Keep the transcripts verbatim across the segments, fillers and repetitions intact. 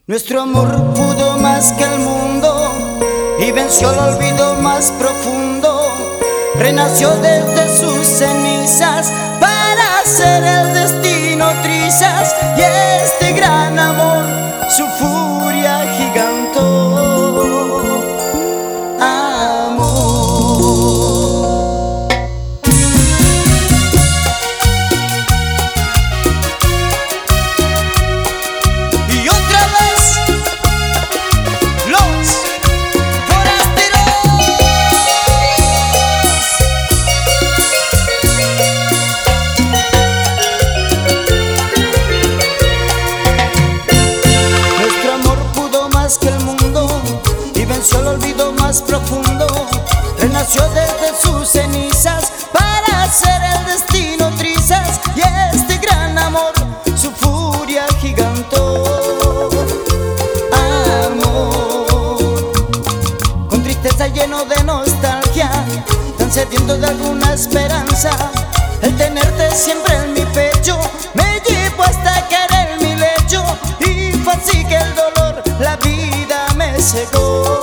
Nuestro amor pudo más que el mundo y venció el olvido más profundo. Renació desde sus cenizas para hacer el destino trizas, y este gran amor su furia gigantó. Solo olvido más profundo, renació desde sus cenizas para hacer el destino trizas, y este gran amor su furia gigantó. Amor, con tristeza lleno de nostalgia, tan sediento de alguna esperanza, el tenerte siempre en mi pecho me llevó hasta querer mi lecho, y fue así que el dolor la vida me cegó.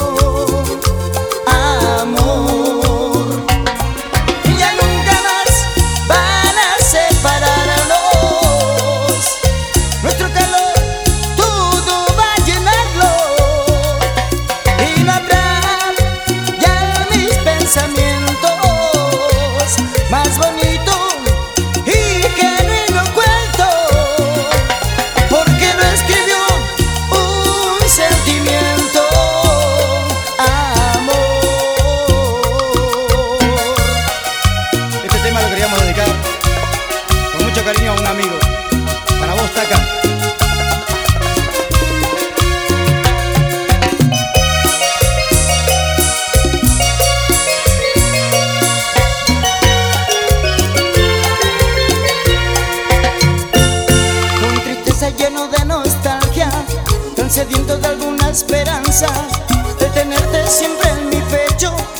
Más bonito y genuino cuento, porque lo escribió un sentimiento. Amor. Este tema lo queríamos dedicar con mucho cariño a un amigo. Para vos, Taca. Lleno de nostalgia, tan sediento de alguna esperanza, de tenerte siempre en mi pecho.